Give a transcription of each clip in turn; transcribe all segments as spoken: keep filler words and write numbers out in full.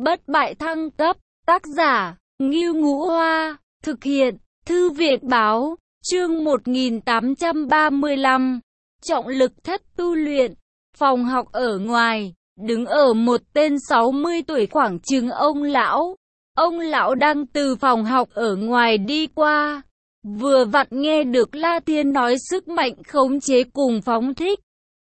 Bất bại thăng cấp, tác giả, Ngưu Ngũ Hoa, thực hiện, Thư viện báo, chương một nghìn tám trăm ba mươi lăm, trọng lực thất tu luyện, phòng học ở ngoài, đứng ở một tên sáu mươi tuổi khoảng chừng ông lão. Ông lão đang từ phòng học ở ngoài đi qua, vừa vặn nghe được La Thiên nói sức mạnh khống chế cùng phóng thích.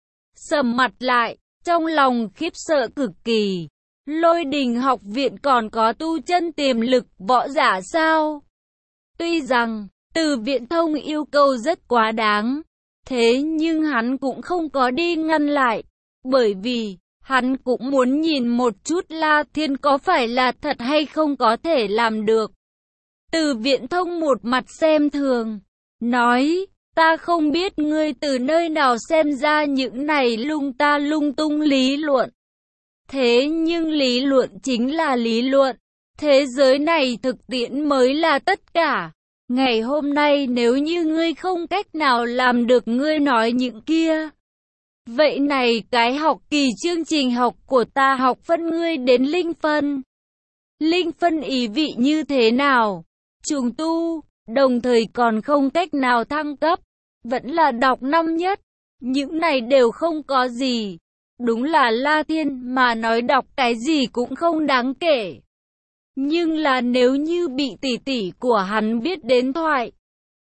Sầm mặt lại, trong lòng khiếp sợ cực kỳ. Lôi Đình học viện còn có tu chân tiềm lực võ giả sao? Tuy rằng, Từ Viễn Thông yêu cầu rất quá đáng, thế nhưng hắn cũng không có đi ngăn lại, bởi vì hắn cũng muốn nhìn một chút La Thiên có phải là thật hay không có thể làm được. Từ Viễn Thông một mặt xem thường, nói, ta không biết ngươi từ nơi nào xem ra những này lung ta lung tung lý luận. Thế nhưng lý luận chính là lý luận, thế giới này thực tiễn mới là tất cả. Ngày hôm nay nếu như ngươi không cách nào làm được ngươi nói những kia, vậy này cái học kỳ chương trình học của ta học phân ngươi đến linh phân. Linh phân ý vị như thế nào? Trùng tu, đồng thời còn không cách nào thăng cấp, vẫn là đọc năm nhất. Những này đều không có gì. Đúng là La Thiên mà nói đọc cái gì cũng không đáng kể. Nhưng là nếu như bị tỷ tỷ của hắn biết đến thoại,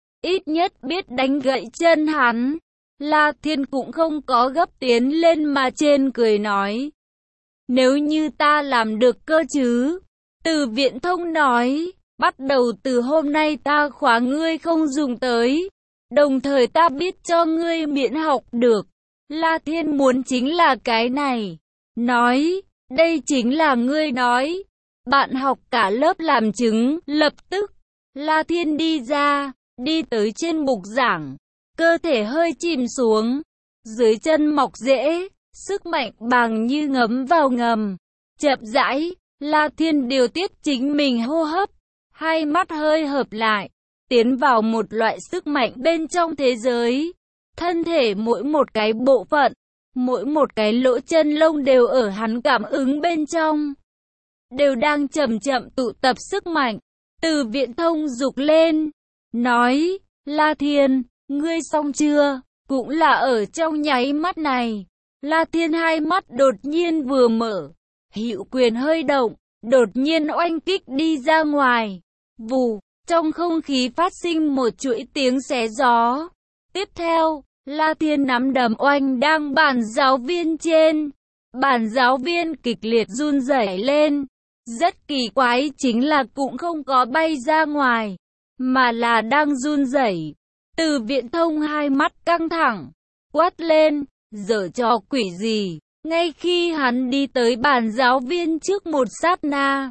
ít nhất biết đánh gãy chân hắn, La Thiên cũng không có gấp tiến lên mà trên cười nói. Nếu như ta làm được cơ chứ? Từ Viễn Thông nói, bắt đầu từ hôm nay ta khóa ngươi không dùng tới, đồng thời ta biết cho ngươi miễn học được. La Thiên muốn chính là cái này. Nói, đây chính là ngươi nói. Bạn học cả lớp làm chứng, lập tức. La Thiên đi ra, đi tới trên bục giảng. Cơ thể hơi chìm xuống. Dưới chân mọc rễ, sức mạnh bằng như ngấm vào ngầm. Chậm rãi, La Thiên điều tiết chính mình hô hấp. Hai mắt hơi hợp lại, tiến vào một loại sức mạnh bên trong thế giới. Thân thể mỗi một cái bộ phận, mỗi một cái lỗ chân lông đều ở hắn cảm ứng bên trong, đều đang chậm chậm tụ tập sức mạnh. Từ Viễn Thông dục lên, nói, La Thiên, ngươi xong chưa? Cũng là ở trong nháy mắt này, La Thiên hai mắt đột nhiên vừa mở, hữu quyền hơi động, đột nhiên oanh kích đi ra ngoài. Vù, trong không khí phát sinh một chuỗi tiếng xé gió. Tiếp theo, La Thiên nắm đấm oanh đang bàn giáo viên trên. Bàn giáo viên kịch liệt run rẩy lên. Rất kỳ quái chính là cũng không có bay ra ngoài, mà là đang run rẩy. Từ Viễn Thông hai mắt căng thẳng, quát lên, giở trò quỷ gì? Ngay khi hắn đi tới bàn giáo viên trước một sát na.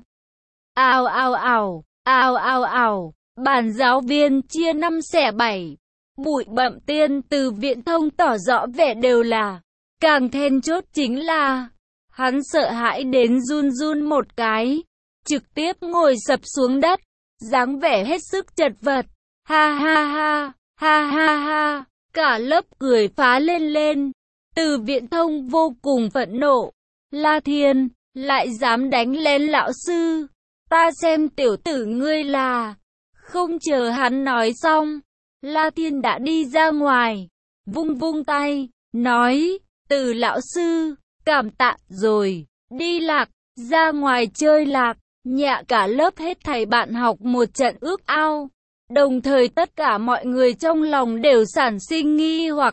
Ào ào ào, ào ào ào, bàn giáo viên chia năm xẻ bảy. Bụi bặm tiên Từ Viễn Thông tỏ rõ vẻ đều là. Càng then chốt chính là, hắn sợ hãi đến run run một cái, trực tiếp ngồi sập xuống đất, dáng vẻ hết sức chật vật. Ha ha ha, ha ha ha, cả lớp cười phá lên lên. Từ Viễn Thông vô cùng phẫn nộ. La Thiên, lại dám đánh lên lão sư, ta xem tiểu tử ngươi là. Không chờ hắn nói xong, La Thiên đã đi ra ngoài, vung vung tay, nói, Từ lão sư, cảm tạ rồi, đi lạc, ra ngoài chơi lạc. Nhạ cả lớp hết thầy bạn học một trận ước ao, đồng thời tất cả mọi người trong lòng đều sản sinh nghi hoặc.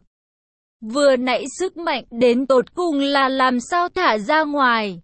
Vừa nãy sức mạnh đến tột cùng là làm sao thả ra ngoài?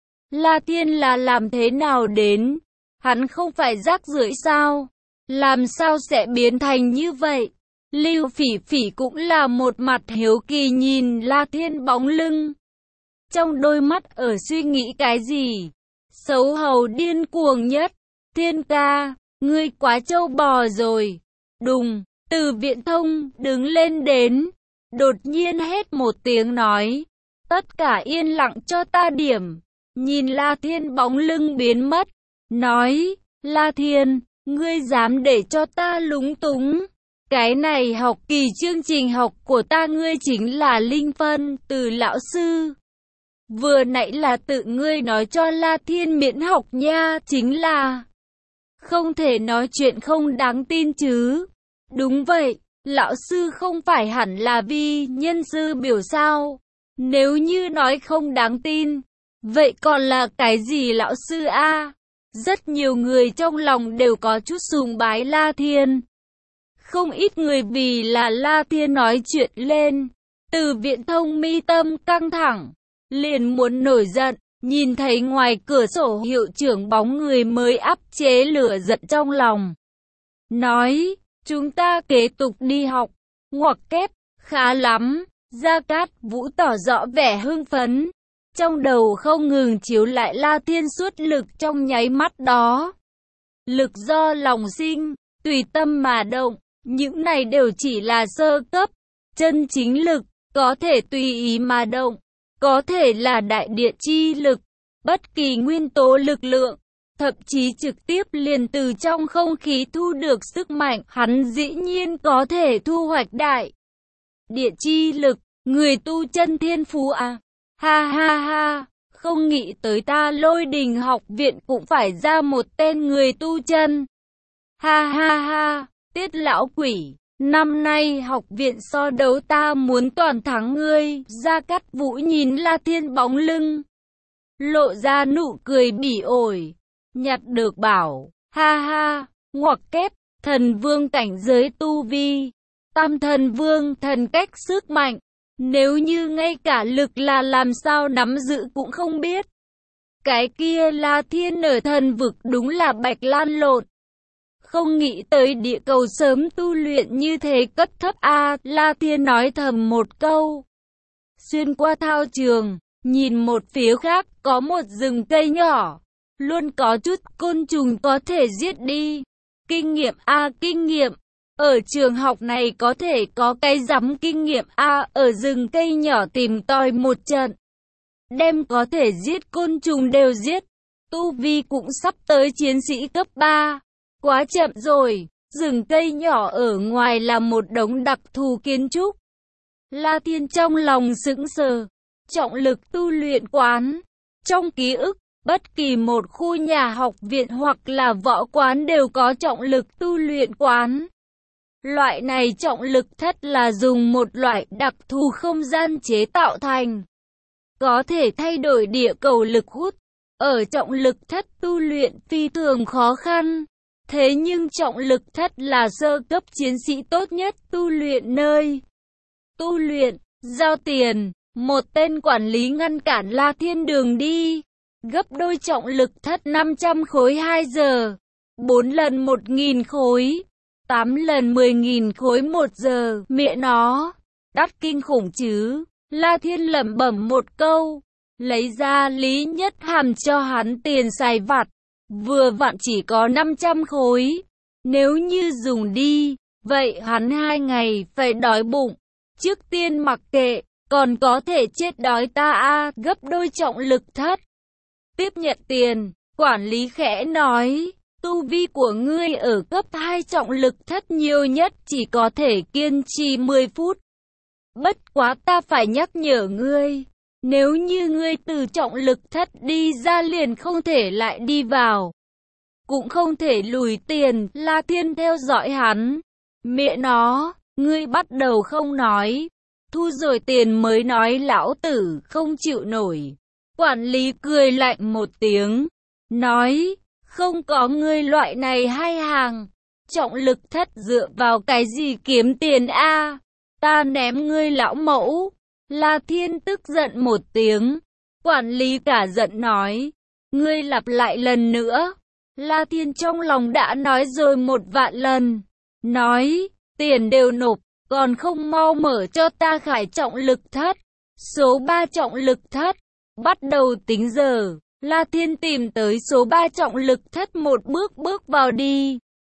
La Thiên là làm thế nào đến? Hắn không phải rác rưởi sao? Làm sao sẽ biến thành như vậy? Lưu Phỉ Phỉ cũng là một mặt hiếu kỳ nhìn La Thiên bóng lưng. Trong đôi mắt ở suy nghĩ cái gì? Xấu hầu điên cuồng nhất. Thiên ca, ngươi quá trâu bò rồi. Đùng, Từ Viễn Thông đứng lên đến. Đột nhiên hét một tiếng nói. Tất cả yên lặng cho ta điểm. Nhìn La Thiên bóng lưng biến mất. Nói, La Thiên, ngươi dám để cho ta lúng túng. Cái này học kỳ chương trình học của ta ngươi chính là linh phân. Từ lão sư. vừa nãy là tự ngươi nói cho La Thiên miễn học nha, chính là không thể nói chuyện không đáng tin chứ. Đúng vậy, lão sư không phải hẳn là vì nhân sư biểu sao? Nếu như nói không đáng tin, vậy còn là cái gì lão sư a? Rất nhiều người trong lòng đều có chút sùng bái La Thiên. Không ít người vì là La Thiên nói chuyện lên. Từ Viễn Thông mi tâm căng thẳng, liền muốn nổi giận, nhìn thấy ngoài cửa sổ hiệu trưởng bóng người mới áp chế lửa giận trong lòng. Nói, chúng ta kế tục đi học, ngoặc kép, khá lắm. Gia Cát Vũ tỏ rõ vẻ hưng phấn, trong đầu không ngừng chiếu lại La Thiên suốt lực trong nháy mắt đó. Lực do lòng sinh, tùy tâm mà động, những này đều chỉ là sơ cấp, chân chính lực, có thể tùy ý mà động, có thể là đại địa chi lực, bất kỳ nguyên tố lực lượng, thậm chí trực tiếp liền từ trong không khí thu được sức mạnh, hắn dĩ nhiên có thể thu hoạch đại địa chi lực, người tu chân thiên phú à. Ha ha ha, không nghĩ tới ta Lôi Đình học viện cũng phải ra một tên người tu chân. Ha ha ha, Tiết lão quỷ, năm nay học viện so đấu ta muốn toàn thắng ngươi. Gia Cát Vũ nhìn La Thiên bóng lưng, lộ ra nụ cười bỉ ổi, nhặt được bảo, ha ha, ngoặc kép, thần vương cảnh giới tu vi, tam thần vương thần cách sức mạnh. Nếu như ngay cả lực là làm sao nắm giữ cũng không biết. Cái kia La Thiên ở thần vực đúng là bạch lan lộn. Không nghĩ tới địa cầu sớm tu luyện như thế cấp thấp a. La Thiên nói thầm một câu. Xuyên qua thao trường, nhìn một phía khác có một rừng cây nhỏ. Luôn có chút côn trùng có thể giết đi. Kinh nghiệm a, kinh nghiệm. Ở trường học này có thể có cái rắm kinh nghiệm a, ở rừng cây nhỏ tìm tòi một trận. Đem có thể giết côn trùng đều giết. Tu vi cũng sắp tới chiến sĩ cấp ba. Quá chậm rồi, rừng cây nhỏ ở ngoài là một đống đặc thù kiến trúc. La Thiên trong lòng sững sờ, trọng lực tu luyện quán. Trong ký ức, bất kỳ một khu nhà học viện hoặc là võ quán đều có trọng lực tu luyện quán. Loại này trọng lực thất là dùng một loại đặc thù không gian chế tạo thành. Có thể thay đổi địa cầu lực hút. Ở trọng lực thất tu luyện phi thường khó khăn. Thế nhưng trọng lực thất là sơ cấp chiến sĩ tốt nhất tu luyện nơi. Tu luyện, giao tiền, một tên quản lý ngăn cản La Thiên đường đi. Gấp đôi trọng lực thất năm trăm khối hai giờ. bốn lần một nghìn khối. tám lần mười nghìn khối một giờ. Mẹ nó, đắt kinh khủng chứ. La Thiên lẩm bẩm một câu. Lấy ra Lý Nhất Hàm cho hắn tiền xài vặt. Vừa vặn chỉ có năm trăm khối. Nếu như dùng đi, vậy hắn hai ngày phải đói bụng. Trước tiên mặc kệ, còn có thể chết đói ta a. Gấp đôi trọng lực thất. Tiếp nhận tiền, quản lý khẽ nói. Tu vi của ngươi ở cấp hai trọng lực thất nhiều nhất chỉ có thể kiên trì mười phút. Bất quá ta phải nhắc nhở ngươi. Nếu như ngươi từ trọng lực thất đi ra liền không thể lại đi vào. Cũng không thể lùi tiền. La Thiên theo dõi hắn. Mẹ nó, ngươi bắt đầu không nói. Thu rồi tiền mới nói lão tử không chịu nổi. Quản lý cười lạnh một tiếng. Nói, không có ngươi loại này hai hàng. Trọng lực thất dựa vào cái gì kiếm tiền a? Ta ném ngươi lão mẫu. La Thiên tức giận một tiếng. Quản lý cả giận nói. Ngươi lặp lại lần nữa. La Thiên trong lòng đã nói rồi một vạn lần. Nói, tiền đều nộp, còn không mau mở cho ta khải trọng lực thất. Số ba trọng lực thất. Bắt đầu tính giờ. La Thiên tìm tới số ba trọng lực thất một bước bước vào đi.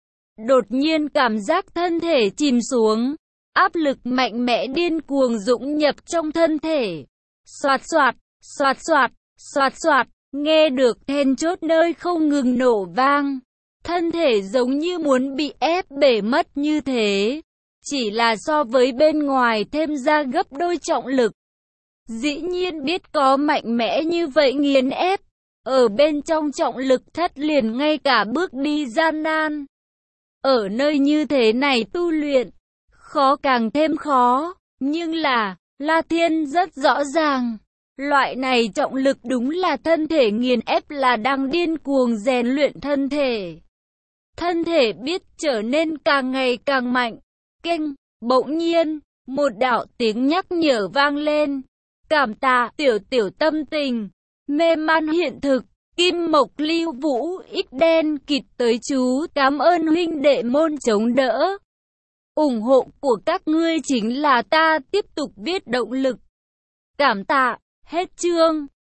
Đột nhiên cảm giác thân thể chìm xuống. Áp lực mạnh mẽ điên cuồng dũng nhập trong thân thể. Xoạt xoạt, xoạt xoạt, xoạt xoạt, nghe được then chốt nơi không ngừng nổ vang. Thân thể giống như muốn bị ép bể mất như thế. Chỉ là so với bên ngoài thêm ra gấp đôi trọng lực. Dĩ nhiên biết có mạnh mẽ như vậy nghiền ép. Ở bên trong trọng lực thất liền ngay cả bước đi gian nan. Ở nơi như thế này tu luyện, khó càng thêm khó. Nhưng là, La Thiên rất rõ ràng. Loại này trọng lực đúng là thân thể nghiền ép, là đang điên cuồng rèn luyện thân thể. Thân thể biết trở nên càng ngày càng mạnh. Kênh, bỗng nhiên, một đạo tiếng nhắc nhở vang lên. Cảm tạ tiểu tiểu tâm tình, mê man hiện thực, Kim Mộc Lưu Vũ ít đen kịt tới chú, cảm ơn huynh đệ môn chống đỡ. Ủng hộ của các ngươi chính là ta tiếp tục viết động lực. Cảm tạ, hết chương.